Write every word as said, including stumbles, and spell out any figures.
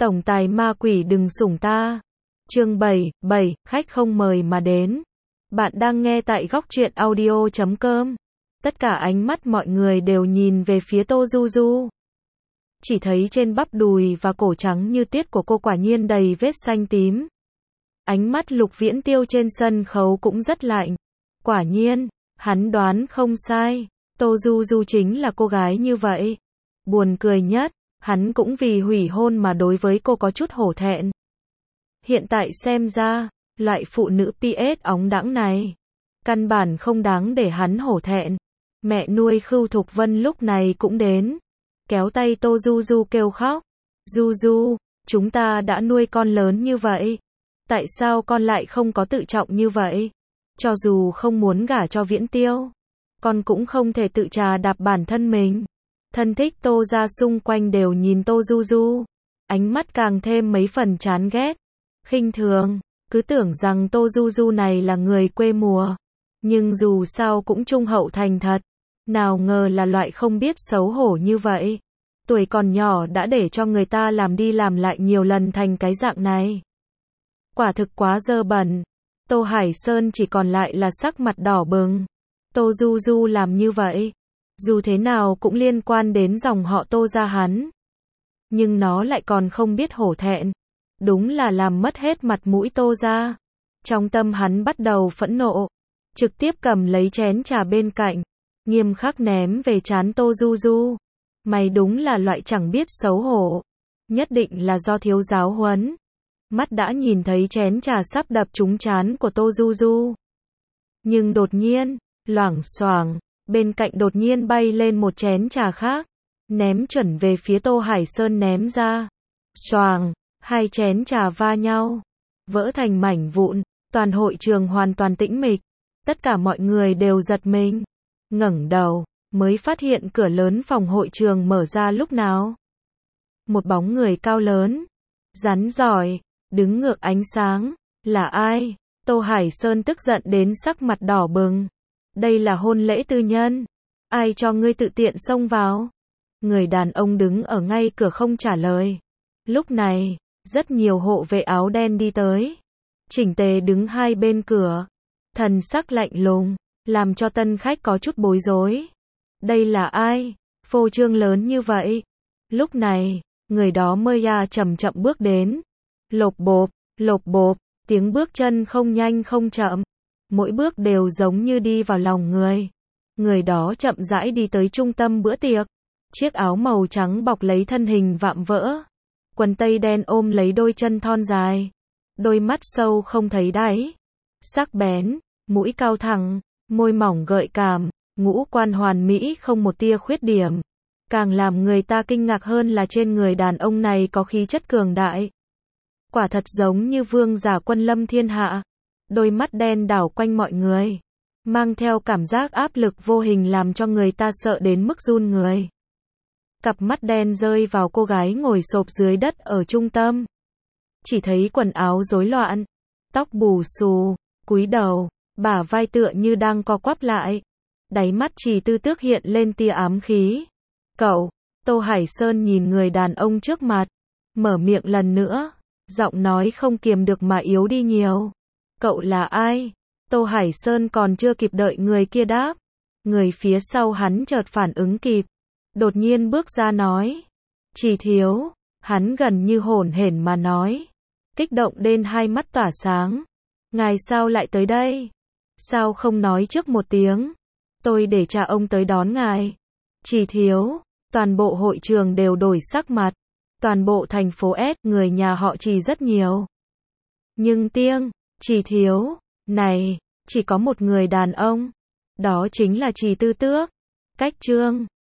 Tổng tài ma quỷ đừng sủng ta. Chương bảy, bảy, khách không mời mà đến. Bạn đang nghe tại góc truyện audio chấm com. Tất cả ánh mắt mọi người đều nhìn về phía Tô Du Du. Chỉ thấy trên bắp đùi và cổ trắng như tiết của cô quả nhiên đầy vết xanh tím. Ánh mắt Lục Viễn Tiêu trên sân khấu cũng rất lạnh. Quả nhiên, hắn đoán không sai. Tô Du Du chính là cô gái như vậy. Buồn cười nhất, hắn cũng vì hủy hôn mà đối với cô có chút hổ thẹn. Hiện tại xem ra, loại phụ nữ pê ét óng đãng này, căn bản không đáng để hắn hổ thẹn. Mẹ nuôi Khưu Thục Vân lúc này cũng đến, kéo tay Tô Du Du kêu khóc. Du Du, chúng ta đã nuôi con lớn như vậy. Tại sao con lại không có tự trọng như vậy? Cho dù không muốn gả cho Viễn Tiêu, con cũng không thể tự trà đạp bản thân mình. Thân thích Tô gia xung quanh đều nhìn Tô Du Du, ánh mắt càng thêm mấy phần chán ghét, khinh thường, cứ tưởng rằng Tô Du Du này là người quê mùa, nhưng dù sao cũng trung hậu thành thật, nào ngờ là loại không biết xấu hổ như vậy. Tuổi còn nhỏ đã để cho người ta làm đi làm lại nhiều lần thành cái dạng này. Quả thực quá dơ bẩn. Tô Hải Sơn chỉ còn lại là sắc mặt đỏ bừng. Tô Du Du làm như vậy, dù thế nào cũng liên quan đến dòng họ Tô gia hắn. Nhưng nó lại còn không biết hổ thẹn. Đúng là làm mất hết mặt mũi Tô gia. Trong tâm hắn bắt đầu phẫn nộ, trực tiếp cầm lấy chén trà bên cạnh, nghiêm khắc ném về trán Tô Du Du. Mày đúng là loại chẳng biết xấu hổ. Nhất định là do thiếu giáo huấn. Mắt đã nhìn thấy chén trà sắp đập trúng trán của Tô Du Du. Nhưng đột nhiên, loảng xoảng, bên cạnh đột nhiên bay lên một chén trà khác, ném chuẩn về phía Tô Hải Sơn ném ra. Xoàng, hai chén trà va nhau, vỡ thành mảnh vụn, toàn hội trường hoàn toàn tĩnh mịch. Tất cả mọi người đều giật mình, ngẩng đầu, mới phát hiện cửa lớn phòng hội trường mở ra lúc nào. Một bóng người cao lớn, rắn giỏi, đứng ngược ánh sáng, là ai? Tô Hải Sơn tức giận đến sắc mặt đỏ bừng. Đây là hôn lễ tư nhân, ai cho ngươi tự tiện xông vào? Người đàn ông đứng ở ngay cửa không trả lời. Lúc này, rất nhiều hộ vệ áo đen đi tới, chỉnh tề đứng hai bên cửa, thần sắc lạnh lùng, làm cho tân khách có chút bối rối. Đây là ai? Phô trương lớn như vậy. Lúc này, người đó mới ya chậm chậm bước đến. Lộp bộp, lộp bộp, tiếng bước chân không nhanh không chậm, mỗi bước đều giống như đi vào lòng người. Người đó chậm rãi đi tới trung tâm bữa tiệc. Chiếc áo màu trắng bọc lấy thân hình vạm vỡ, quần tây đen ôm lấy đôi chân thon dài, đôi mắt sâu không thấy đáy, sắc bén, mũi cao thẳng, môi mỏng gợi cảm, ngũ quan hoàn mỹ không một tia khuyết điểm. Càng làm người ta kinh ngạc hơn là trên người đàn ông này có khí chất cường đại. Quả thật giống như vương giả quân lâm thiên hạ. Đôi mắt đen đảo quanh mọi người, mang theo cảm giác áp lực vô hình làm cho người ta sợ đến mức run người. Cặp mắt đen rơi vào cô gái ngồi xổm dưới đất ở trung tâm. Chỉ thấy quần áo rối loạn, tóc bù xù, cúi đầu, bả vai tựa như đang co quắp lại. Đáy mắt Trì Tư Tước hiện lên tia ám khí. Cậu, Tô Hải Sơn nhìn người đàn ông trước mặt, mở miệng lần nữa, giọng nói không kiềm được mà yếu đi nhiều. Cậu là ai? Tô Hải Sơn còn chưa kịp đợi người kia đáp, người phía sau hắn chợt phản ứng kịp, đột nhiên bước ra nói. Trì thiếu, hắn gần như hổn hển mà nói, kích động đến hai mắt tỏa sáng. Ngài sao lại tới đây? Sao không nói trước một tiếng? Tôi để cha ông tới đón ngài. Trì thiếu, toàn bộ hội trường đều đổi sắc mặt. Toàn bộ thành phố S, người nhà họ Trì rất nhiều. Nhưng tiêng, Trì thiếu, này, chỉ có một người đàn ông. Đó chính là Trì Tư Tước. Cách chương